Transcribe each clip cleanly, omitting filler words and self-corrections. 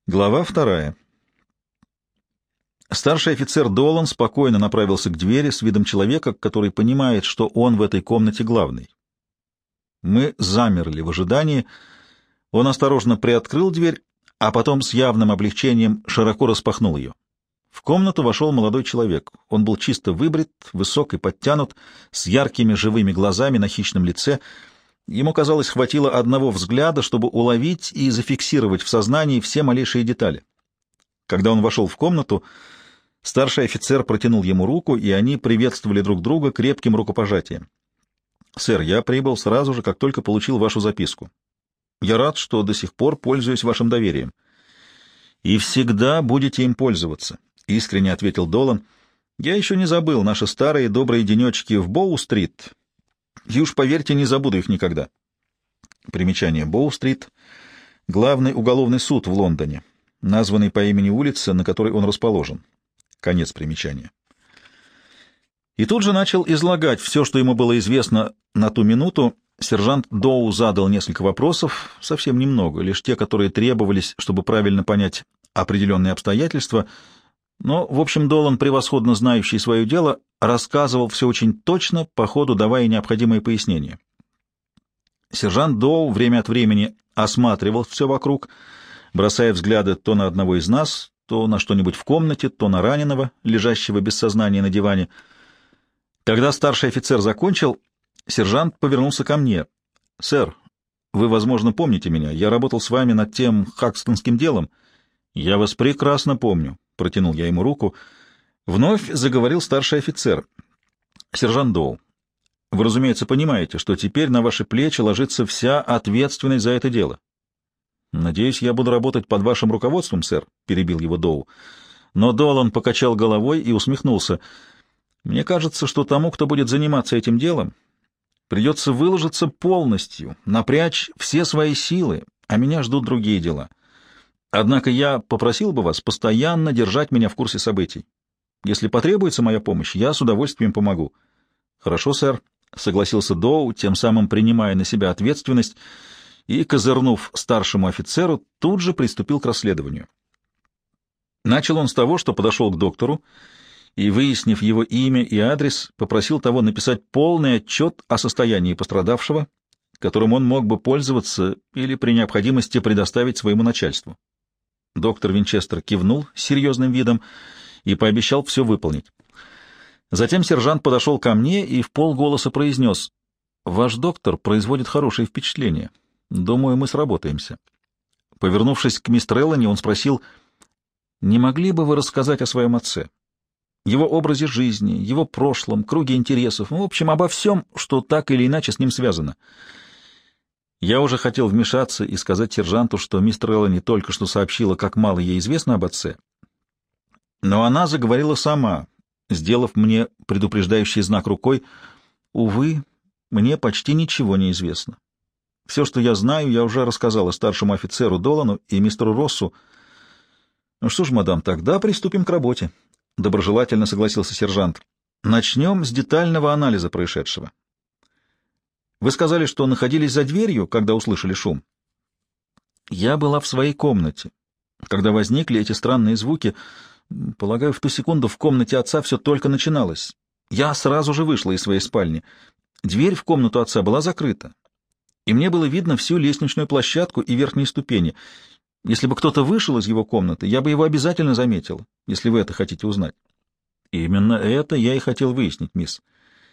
Глава 2. Старший офицер Долан спокойно направился к двери с видом человека, который понимает, что он в этой комнате главный. Мы замерли в ожидании. Он осторожно приоткрыл дверь, а потом с явным облегчением широко распахнул ее. В комнату вошел молодой человек. Он был чисто выбрит, высок и подтянут, с яркими живыми глазами на хищном лице. Ему, казалось, хватило одного взгляда, чтобы уловить и зафиксировать в сознании все малейшие детали. Когда он вошел в комнату, старший офицер протянул ему руку, и они приветствовали друг друга крепким рукопожатием. «Сэр, я прибыл сразу же, как только получил вашу записку. Я рад, что до сих пор пользуюсь вашим доверием». «И всегда будете им пользоваться», — искренне ответил Долан. «Я еще не забыл наши старые добрые денечки в Боу-стрит, и уж, поверьте, не забуду их никогда». Примечание. Боу-стрит — главный уголовный суд в Лондоне, названный по имени улицы, на которой он расположен. Конец примечания. И тут же начал излагать все, что ему было известно на ту минуту. Сержант Доу задал несколько вопросов, совсем немного, лишь те, которые требовались, чтобы правильно понять определенные обстоятельства, но, в общем, Долан, превосходно знающий свое дело, рассказывал все очень точно, по ходу давая необходимые пояснения. Сержант Доу время от времени осматривал все вокруг, бросая взгляды то на одного из нас, то на что-нибудь в комнате, то на раненого, лежащего без сознания на диване. Когда старший офицер закончил, сержант повернулся ко мне. «Сэр, вы, возможно, помните меня. Я работал с вами над тем хакстонским делом». «Я вас прекрасно помню», — протянул я ему руку. Вновь заговорил старший офицер. «Сержант Доу, вы, разумеется, понимаете, что теперь на ваши плечи ложится вся ответственность за это дело». «Надеюсь, я буду работать под вашим руководством, сэр», — перебил его Доу. Но Долан покачал головой и усмехнулся. «Мне кажется, что тому, кто будет заниматься этим делом, придется выложиться полностью, напрячь все свои силы, а меня ждут другие дела. Однако я попросил бы вас постоянно держать меня в курсе событий. Если потребуется моя помощь, я с удовольствием помогу». «Хорошо, сэр», — согласился Доу, тем самым принимая на себя ответственность, и, козырнув старшему офицеру, тут же приступил к расследованию. Начал он с того, что подошел к доктору и, выяснив его имя и адрес, попросил того написать полный отчет о состоянии пострадавшего, которым он мог бы пользоваться или при необходимости предоставить своему начальству. Доктор Винчестер кивнул с серьезным видом и пообещал все выполнить. Затем сержант подошел ко мне и вполголоса произнес: «Ваш доктор производит хорошее впечатление. Думаю, мы сработаемся». Повернувшись к мисс Треллани, он спросил: «Не могли бы вы рассказать о своем отце, его образе жизни, его прошлом, круге интересов, в общем, обо всем, что так или иначе с ним связано?» Я уже хотел вмешаться и сказать сержанту, что мисс Треллани только что сообщила, как мало ей известно об отце. Но она заговорила сама, сделав мне предупреждающий знак рукой: «Увы, мне почти ничего не известно. Все, что я знаю, я уже рассказала старшему офицеру Долану и мистеру Россу». «Ну что ж, мадам, тогда приступим к работе», — доброжелательно согласился сержант. «Начнем с детального анализа происшедшего. Вы сказали, что находились за дверью, когда услышали шум?» «Я была в своей комнате, когда возникли эти странные звуки. Полагаю, в ту секунду в комнате отца все только начиналось. Я сразу же вышла из своей спальни. Дверь в комнату отца была закрыта, и мне было видно всю лестничную площадку и верхние ступени. Если бы кто-то вышел из его комнаты, я бы его обязательно заметила, если вы это хотите узнать». «Именно это я и хотел выяснить, мисс.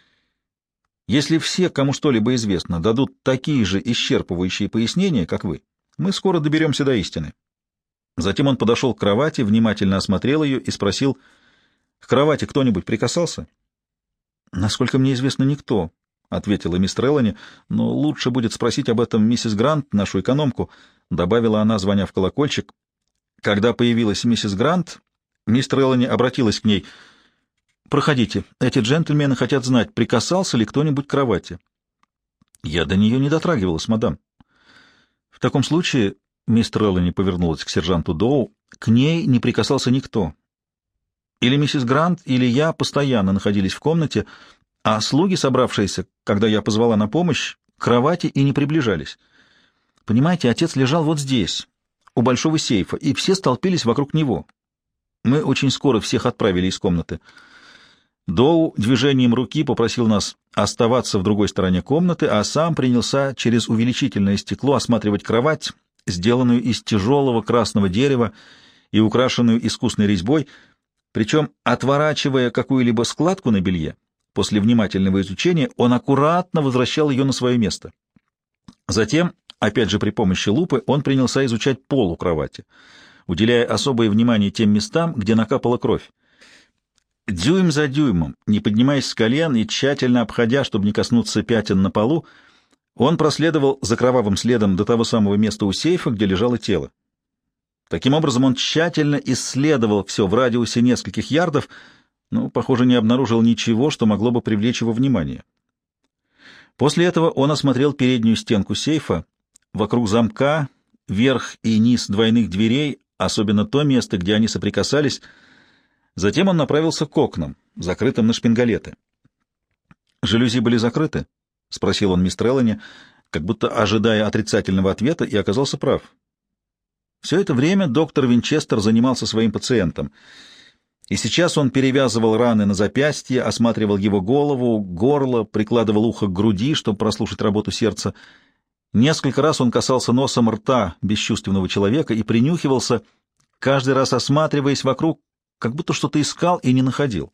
Если все, кому что-либо известно, дадут такие же исчерпывающие пояснения, как вы, мы скоро доберемся до истины». Затем он подошел к кровати, внимательно осмотрел ее и спросил: «К кровати кто-нибудь прикасался?» «Насколько мне известно, никто», — ответила мисс Треллани, — «но лучше будет спросить об этом миссис Грант, нашу экономку», — добавила она, звоня в колокольчик. Когда появилась миссис Грант, мисс Треллани обратилась к ней: «Проходите, эти джентльмены хотят знать, прикасался ли кто-нибудь к кровати». «Я до нее не дотрагивалась, мадам». «В таком случае...» — мисс Треллани повернулась к сержанту Доу. «К ней не прикасался никто. Или миссис Грант, или я постоянно находились в комнате, а слуги, собравшиеся, когда я позвала на помощь, к кровати и не приближались. Понимаете, отец лежал вот здесь». у большого сейфа, и все столпились вокруг него. Мы очень скоро всех отправили из комнаты. Доу движением руки попросил нас оставаться в другой стороне комнаты, а сам принялся через увеличительное стекло осматривать кровать, сделанную из тяжелого красного дерева и украшенную искусной резьбой, причем, отворачивая какую-либо складку на белье, после внимательного изучения он аккуратно возвращал ее на свое место. Затем, опять же при помощи лупы, он принялся изучать пол у кровати, уделяя особое внимание тем местам, где накапала кровь. Дюйм за дюймом, не поднимаясь с колен и тщательно обходя, чтобы не коснуться пятен на полу, он проследовал за кровавым следом до того самого места у сейфа, где лежало тело. Таким образом, он тщательно исследовал все в радиусе нескольких ярдов, но, похоже, не обнаружил ничего, что могло бы привлечь его внимание. После этого он осмотрел переднюю стенку сейфа, вокруг замка, верх и низ двойных дверей, особенно то место, где они соприкасались. Затем он направился к окнам, закрытым на шпингалеты. «Жалюзи были закрыты?» — спросил он мисс Треллани, как будто ожидая отрицательного ответа, и оказался прав. Все это время доктор Винчестер занимался своим пациентом, и сейчас он перевязывал раны на запястье, осматривал его голову, горло, прикладывал ухо к груди, чтобы прослушать работу сердца. Несколько раз он касался носом рта бесчувственного человека и принюхивался, каждый раз осматриваясь вокруг, как будто что-то искал и не находил.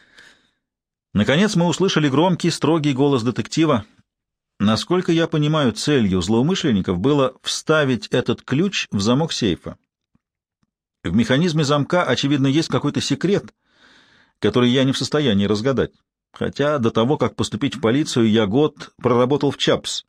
Наконец мы услышали громкий, строгий голос детектива. Насколько я понимаю, целью злоумышленников было вставить этот ключ в замок сейфа. В механизме замка, очевидно, есть какой-то секрет, который я не в состоянии разгадать, хотя до того, как поступить в полицию, я год проработал в Чапс.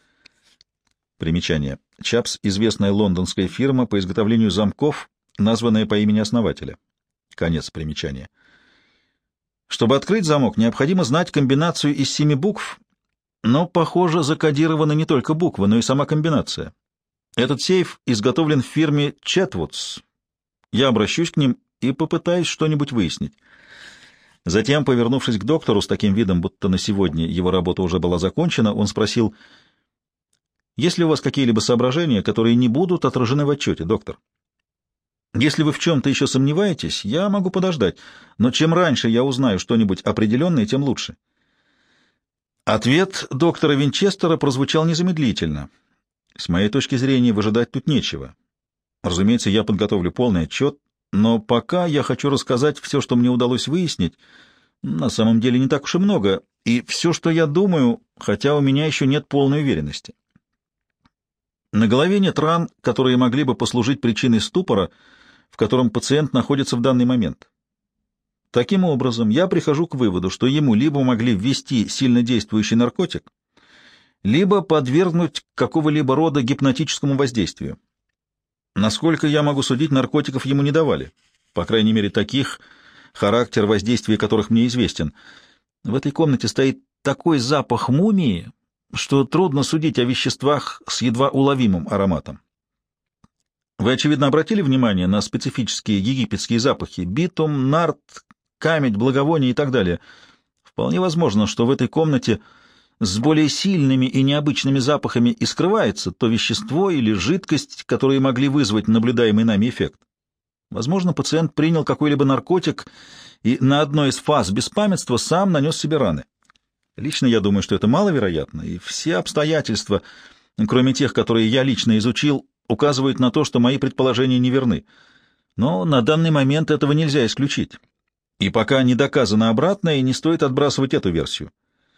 Примечание. Чапс — известная лондонская фирма по изготовлению замков, названная по имени основателя. Конец примечания. Чтобы открыть замок, необходимо знать комбинацию из 7 букв, но, похоже, закодированы не только буквы, но и сама комбинация. Этот сейф изготовлен в фирме Четвудс. Я обращусь к ним и попытаюсь что-нибудь выяснить. Затем, повернувшись к доктору с таким видом, будто на сегодня его работа уже была закончена, он спросил: «Есть ли у вас какие-либо соображения, которые не будут отражены в отчете, доктор? Если вы в чем-то еще сомневаетесь, я могу подождать, но чем раньше я узнаю что-нибудь определенное, тем лучше». Ответ доктора Винчестера прозвучал незамедлительно. С моей точки зрения, выжидать тут нечего. Разумеется, я подготовлю полный отчет, но пока я хочу рассказать все, что мне удалось выяснить. На самом деле не так уж и много, и все, что я думаю, хотя у меня еще нет полной уверенности. На голове нет ран, которые могли бы послужить причиной ступора, в котором пациент находится в данный момент. Таким образом, я прихожу к выводу, что ему либо могли ввести сильнодействующий наркотик, либо подвергнуть какого-либо рода гипнотическому воздействию. Насколько я могу судить, наркотиков ему не давали, по крайней мере таких, характер воздействия которых мне известен. В этой комнате стоит такой запах мумии, что трудно судить о веществах с едва уловимым ароматом. Вы, очевидно, обратили внимание на специфические египетские запахи: битум, нарт, камедь, благовоние и так далее. Вполне возможно, что в этой комнате с более сильными и необычными запахами и скрывается то вещество или жидкость, которые могли вызвать наблюдаемый нами эффект. Возможно, пациент принял какой-либо наркотик и на одной из фаз беспамятства сам нанес себе раны. Лично я думаю, что это маловероятно, и все обстоятельства, кроме тех, которые я лично изучил, указывают на то, что мои предположения неверны. Но на данный момент этого нельзя исключить. И пока не доказано обратное, не стоит отбрасывать эту версию.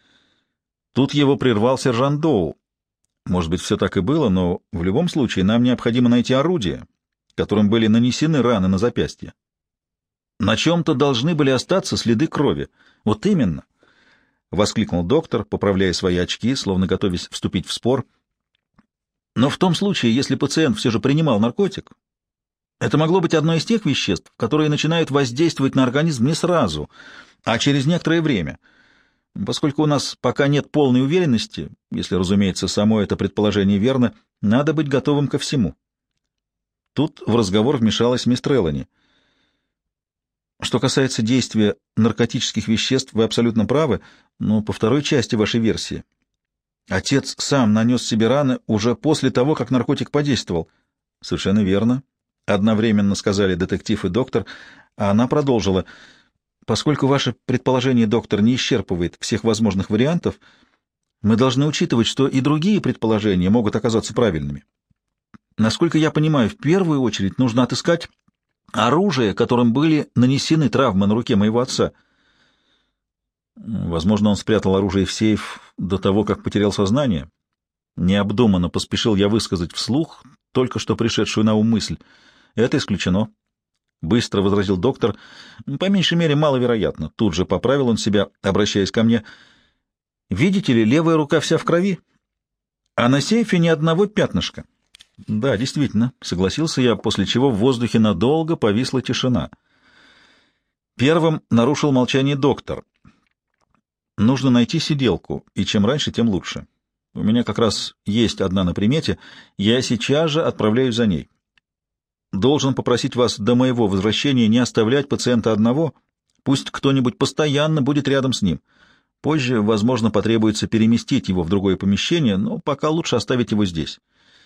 Тут его прервал сержант Доу. Может быть, все так и было, но в любом случае нам необходимо найти орудие, которым были нанесены раны на запястье. На чем-то должны были остаться следы крови. Вот именно, — воскликнул доктор, поправляя свои очки, словно готовясь вступить в спор. Но в том случае, если пациент все же принимал наркотик, это могло быть одно из тех веществ, которые начинают воздействовать на организм не сразу, а через некоторое время. Поскольку у нас пока нет полной уверенности, если, разумеется, само это предположение верно, надо быть готовым ко всему. Тут в разговор вмешалась мисс Треллани. Что касается действия наркотических веществ, вы абсолютно правы, но по второй части вашей версии. Отец сам нанес себе раны уже после того, как наркотик подействовал. Совершенно верно. Одновременно сказали детектив и доктор, а она продолжила. Поскольку ваше предположение, доктор, не исчерпывает всех возможных вариантов, мы должны учитывать, что и другие предположения могут оказаться правильными. Насколько я понимаю, в первую очередь нужно отыскать оружие, которым были нанесены травмы на руке моего отца. Возможно, он спрятал оружие в сейф до того, как потерял сознание. Необдуманно поспешил я высказать вслух только что пришедшую на ум мысль. Это исключено. Быстро возразил доктор. По меньшей мере, маловероятно. Тут же поправил он себя, обращаясь ко мне. Видите ли, левая рука вся в крови, а на сейфе ни одного пятнышка. Да, действительно, согласился я, после чего в воздухе надолго повисла тишина. Первым нарушил молчание доктор. Нужно найти сиделку, и чем раньше, тем лучше. У меня как раз есть одна на примете, я сейчас же отправляюсь за ней. Должен попросить вас до моего возвращения не оставлять пациента одного, пусть кто-нибудь постоянно будет рядом с ним. Позже, возможно, потребуется переместить его в другое помещение, но пока лучше оставить его здесь.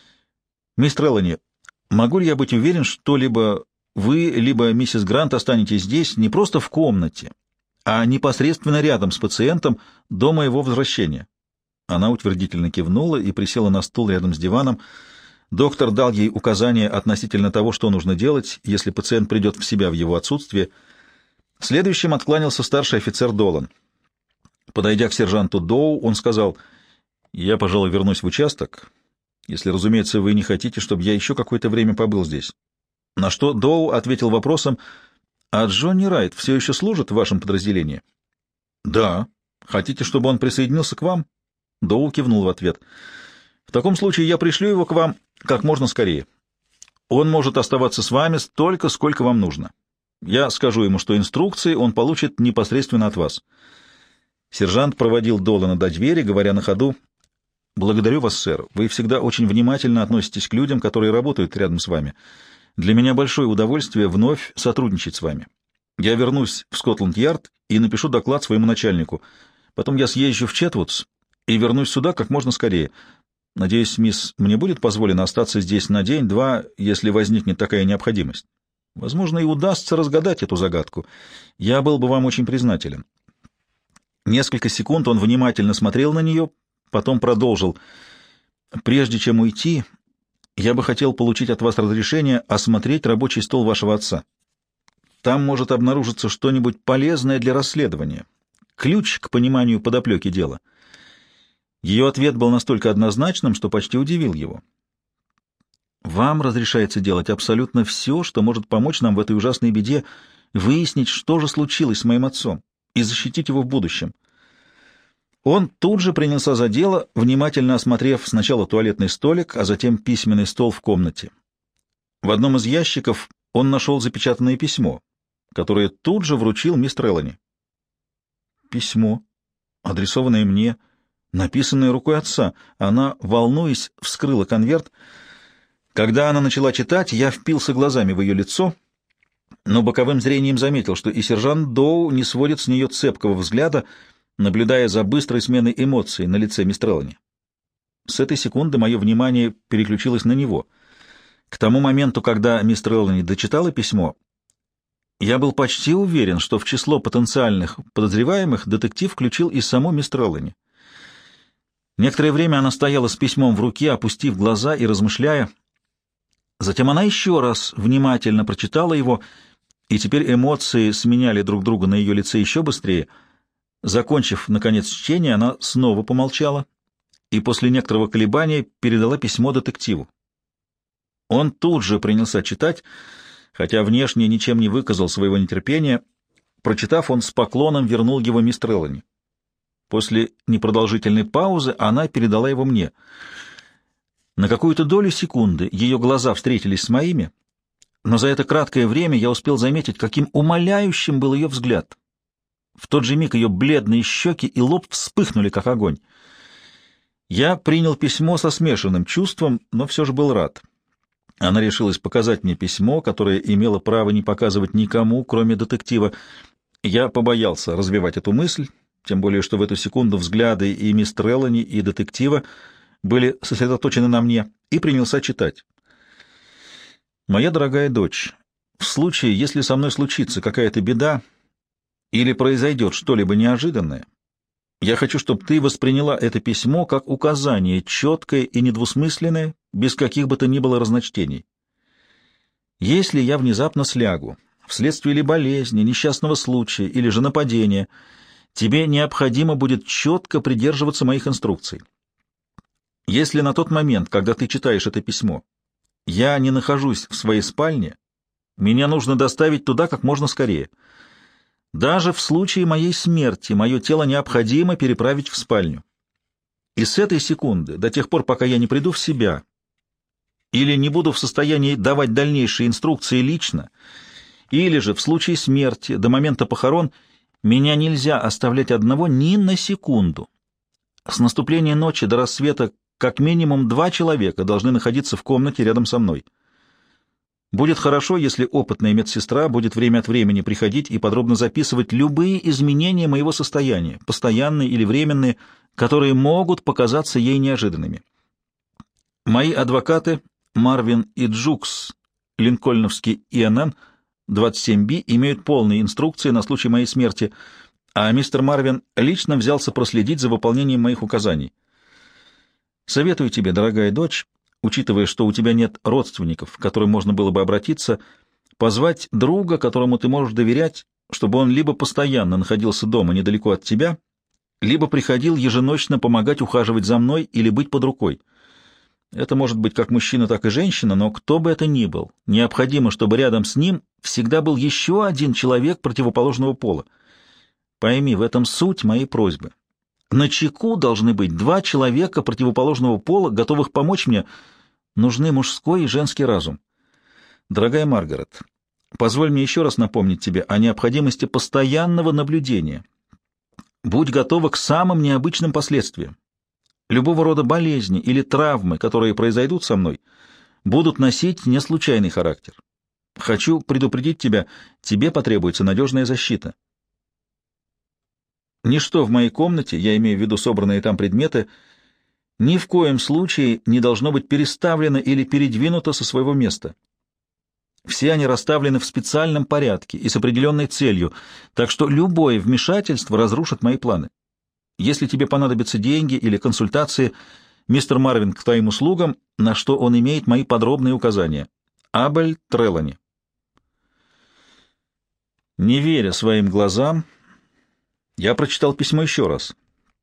Мисс Треллани, могу ли я быть уверен, что либо вы, либо миссис Грант останетесь здесь не просто в комнате, а непосредственно рядом с пациентом до моего возвращения? Она утвердительно кивнула и присела на стул рядом с диваном. Доктор дал ей указания относительно того, что нужно делать, если пациент придет в себя в его отсутствие. Следующим откланялся старший офицер Долан. Подойдя к сержанту Доу, он сказал: «Я, пожалуй, вернусь в участок, если, разумеется, вы не хотите, чтобы я еще какое-то время побыл здесь». На что Доу ответил вопросом: «А Джонни Райт все еще служит в вашем подразделении?» «Да. Хотите, чтобы он присоединился к вам?» Доу кивнул в ответ. «В таком случае я пришлю его к вам как можно скорее. Он может оставаться с вами столько, сколько вам нужно. Я скажу ему, что инструкции он получит непосредственно от вас». Сержант проводил Долана до двери, говоря на ходу: «Благодарю вас, сэр. Вы всегда очень внимательно относитесь к людям, которые работают рядом с вами. Для меня большое удовольствие вновь сотрудничать с вами. Я вернусь в Скотланд-Ярд и напишу доклад своему начальнику. Потом я съезжу в Четвудс и вернусь сюда как можно скорее. Надеюсь, мисс, мне будет позволено остаться здесь на день-два, если возникнет такая необходимость. Возможно, и удастся разгадать эту загадку. Я был бы вам очень признателен». Несколько секунд он внимательно смотрел на нее, потом продолжил: «Прежде чем уйти, я бы хотел получить от вас разрешение осмотреть рабочий стол вашего отца. Там может обнаружиться что-нибудь полезное для расследования, ключ к пониманию подоплеки дела». Ее ответ был настолько однозначным, что почти удивил его. «Вам разрешается делать абсолютно все, что может помочь нам в этой ужасной беде, выяснить, что же случилось с моим отцом, и защитить его в будущем». Он тут же принялся за дело, внимательно осмотрев сначала туалетный столик, а затем письменный стол в комнате. В одном из ящиков он нашел запечатанное письмо, которое тут же вручил мисс Треллани. Письмо, адресованное мне, написанное рукой отца. Она, волнуясь, вскрыла конверт. Когда она начала читать, я впился глазами в ее лицо, но боковым зрением заметил, что и сержант Доу не сводит с нее цепкого взгляда, наблюдая за быстрой сменой эмоций на лице мисс Треллани. С этой секунды мое внимание переключилось на него. К тому моменту, когда мисс Треллани дочитала письмо, я был почти уверен, что в число потенциальных подозреваемых детектив включил и саму мисс Треллани. Некоторое время она стояла с письмом в руке, опустив глаза и размышляя. Затем она еще раз внимательно прочитала его, и теперь эмоции сменяли друг друга на ее лице еще быстрее. Закончив, наконец, чтение, она снова помолчала и после некоторого колебания передала письмо детективу. Он тут же принялся читать, хотя внешне ничем не выказал своего нетерпения. Прочитав, он с поклоном вернул его мисс Треллани. После непродолжительной паузы она передала его мне. На какую-то долю секунды ее глаза встретились с моими, но за это краткое время я успел заметить, каким умоляющим был ее взгляд. В тот же миг ее бледные щеки и лоб вспыхнули, как огонь. Я принял письмо со смешанным чувством, но все же был рад. Она решилась показать мне письмо, которое имела право не показывать никому, кроме детектива. Я побоялся развивать эту мысль, тем более что в эту секунду взгляды и мисс Треллани, и детектива были сосредоточены на мне, и принялся читать. Моя дорогая дочь, в случае, если со мной случится какая-то беда или произойдет что-либо неожиданное, я хочу, чтобы ты восприняла это письмо как указание, четкое и недвусмысленное, без каких бы то ни было разночтений. Если я внезапно слягу, вследствие или болезни, несчастного случая или же нападения, тебе необходимо будет четко придерживаться моих инструкций. Если на тот момент, когда ты читаешь это письмо, я не нахожусь в своей спальне, меня нужно доставить туда как можно скорее. Даже в случае моей смерти мое тело необходимо переправить в спальню. И с этой секунды, до тех пор, пока я не приду в себя или не буду в состоянии давать дальнейшие инструкции лично, или же в случае смерти, до момента похорон, меня нельзя оставлять одного ни на секунду. С наступления ночи до рассвета как минимум 2 человека должны находиться в комнате рядом со мной. Будет хорошо, если опытная медсестра будет время от времени приходить и подробно записывать любые изменения моего состояния, постоянные или временные, которые могут показаться ей неожиданными. Мои адвокаты Марвин и Джукс, Линкольновский ИНН 27Б, имеют полные инструкции на случай моей смерти, а мистер Марвин лично взялся проследить за выполнением моих указаний. Советую тебе, дорогая дочь, учитывая, что у тебя нет родственников, к которым можно было бы обратиться, позвать друга, которому ты можешь доверять, чтобы он либо постоянно находился дома недалеко от тебя, либо приходил еженочно помогать ухаживать за мной или быть под рукой. Это может быть как мужчина, так и женщина, но кто бы это ни был, необходимо, чтобы рядом с ним всегда был еще один человек противоположного пола. Пойми, в этом суть моей просьбы. Начеку должны быть 2 человека противоположного пола, готовых помочь мне. Нужны мужской и женский разум. Дорогая Маргарет, позволь мне еще раз напомнить тебе о необходимости постоянного наблюдения. Будь готова к самым необычным последствиям. Любого рода болезни или травмы, которые произойдут со мной, будут носить не случайный характер. Хочу предупредить тебя, тебе потребуется надежная защита. Ничто в моей комнате, я имею в виду собранные там предметы, ни в коем случае не должно быть переставлено или передвинуто со своего места. Все они расставлены в специальном порядке и с определенной целью, так что любое вмешательство разрушит мои планы. Если тебе понадобятся деньги или консультации, мистер Марвин к твоим услугам, на что он имеет мои подробные указания. Абель Трелани. Не веря своим глазам, я прочитал письмо еще раз.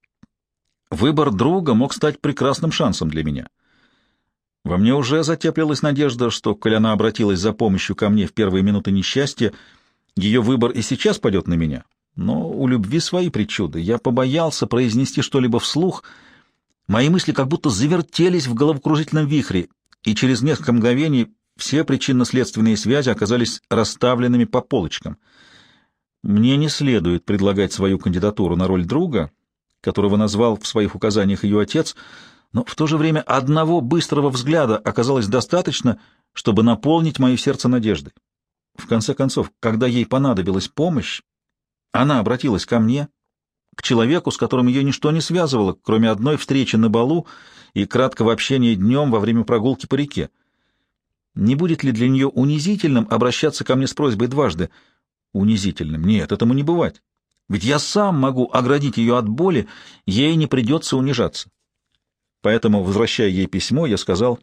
Выбор друга мог стать прекрасным шансом для меня. Во мне уже затеплилась надежда, что, коль она обратилась за помощью ко мне в первые минуты несчастья, ее выбор и сейчас пойдет на меня. Но у любви свои причуды. Я побоялся произнести что-либо вслух. Мои мысли как будто завертелись в головокружительном вихре, и через несколько мгновений все причинно-следственные связи оказались расставленными по полочкам. Мне не следует предлагать свою кандидатуру на роль друга, которого назвал в своих указаниях ее отец, но в то же время одного быстрого взгляда оказалось достаточно, чтобы наполнить мое сердце надеждой. В конце концов, когда ей понадобилась помощь, она обратилась ко мне, к человеку, с которым ее ничто не связывало, кроме одной встречи на балу и краткого общения днем во время прогулки по реке. Не будет ли для нее унизительным обращаться ко мне с просьбой дважды? Унизительным? Нет, этому не бывать. Ведь я сам могу оградить ее от боли, ей не придется унижаться. Поэтому, возвращая ей письмо, я сказал: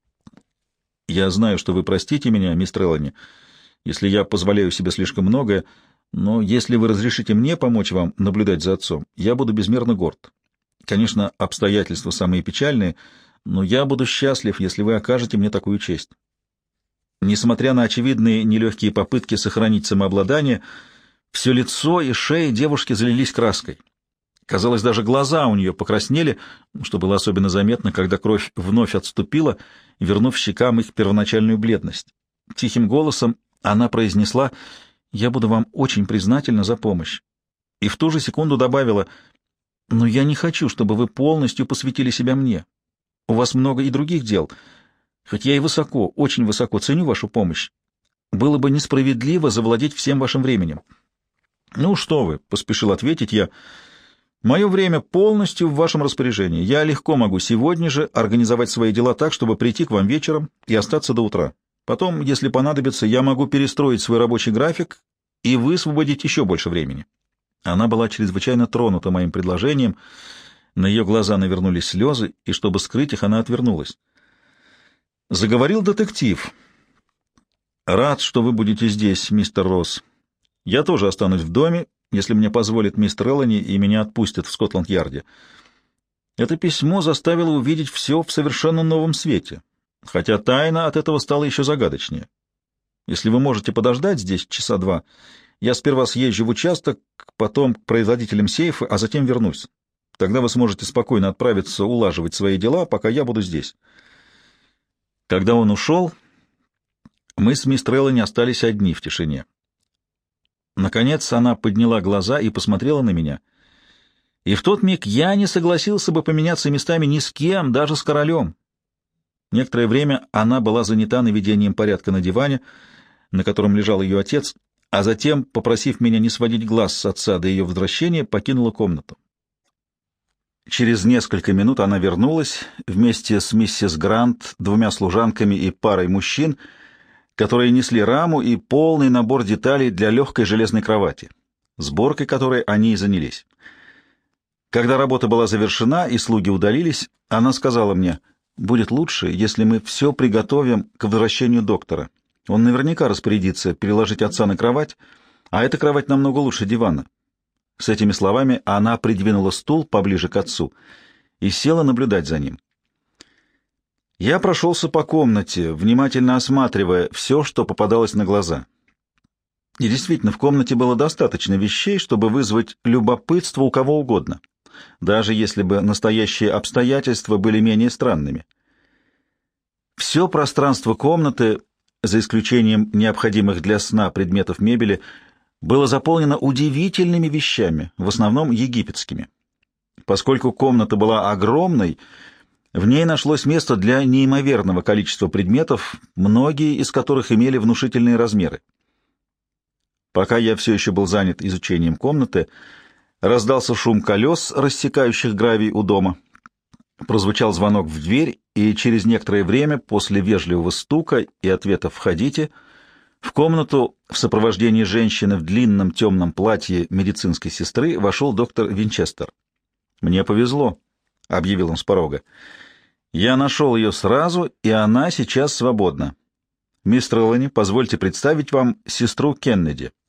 «Я знаю, что вы простите меня, мистер Эллани, если я позволяю себе слишком многое, но если вы разрешите мне помочь вам наблюдать за отцом, я буду безмерно горд. Конечно, обстоятельства самые печальные, но я буду счастлив, если вы окажете мне такую честь». Несмотря на очевидные нелегкие попытки сохранить самообладание, все лицо и шея девушки залились краской. Казалось, даже глаза у нее покраснели, что было особенно заметно, когда кровь вновь отступила, вернув щекам их первоначальную бледность. Тихим голосом она произнесла: «Я буду вам очень признательна за помощь». И в ту же секунду добавила: «Но я не хочу, чтобы вы полностью посвятили себя мне. У вас много и других дел. Хоть я и высоко, очень высоко ценю вашу помощь, было бы несправедливо завладеть всем вашим временем». «Ну что вы», — поспешил ответить я, — «мое время полностью в вашем распоряжении. Я легко могу сегодня же организовать свои дела так, чтобы прийти к вам вечером и остаться до утра. Потом, если понадобится, я могу перестроить свой рабочий график и высвободить еще больше времени». Она была чрезвычайно тронута моим предложением, на ее глаза навернулись слезы, и, чтобы скрыть их, она отвернулась. Заговорил детектив. «Рад, что вы будете здесь, мистер Росс. Я тоже останусь в доме, если мне позволит мистер Эллани и меня отпустят в Скотланд-Ярде. Это письмо заставило увидеть все в совершенно новом свете, хотя тайна от этого стала еще загадочнее. Если вы можете подождать здесь часа два, я сперва съезжу в участок, потом к производителям сейфа, а затем вернусь. Тогда вы сможете спокойно отправиться улаживать свои дела, пока я буду здесь». Когда он ушел, мы с мисс Треллани остались одни в тишине. Наконец она подняла глаза и посмотрела на меня. И в тот миг я не согласился бы поменяться местами ни с кем, даже с королем. Некоторое время она была занята наведением порядка на диване, на котором лежал ее отец, а затем, попросив меня не сводить глаз с отца до ее возвращения, покинула комнату. Через несколько минут она вернулась вместе с миссис Грант, двумя служанками и парой мужчин, которые несли раму и полный набор деталей для легкой железной кровати, сборкой которой они и занялись. Когда работа была завершена и слуги удалились, она сказала мне: «Будет лучше, если мы все приготовим к возвращению доктора. Он наверняка распорядится переложить отца на кровать, а эта кровать намного лучше дивана». С этими словами она придвинула стул поближе к отцу и села наблюдать за ним. Я прошелся по комнате, внимательно осматривая все, что попадалось на глаза. И действительно, в комнате было достаточно вещей, чтобы вызвать любопытство у кого угодно, даже если бы настоящие обстоятельства были менее странными. Все пространство комнаты, за исключением необходимых для сна предметов мебели, было заполнено удивительными вещами, в основном египетскими. Поскольку комната была огромной, в ней нашлось место для неимоверного количества предметов, многие из которых имели внушительные размеры. Пока я все еще был занят изучением комнаты, раздался шум колес, рассекающих гравий у дома. Прозвучал звонок в дверь, и через некоторое время, после вежливого стука и ответа «Входите», в комнату в сопровождении женщины в длинном темном платье медицинской сестры вошел доктор Винчестер. «Мне повезло», — объявил он с порога. «Я нашел ее сразу, и она сейчас свободна. Мисс Треллани, позвольте представить вам сестру Кеннеди».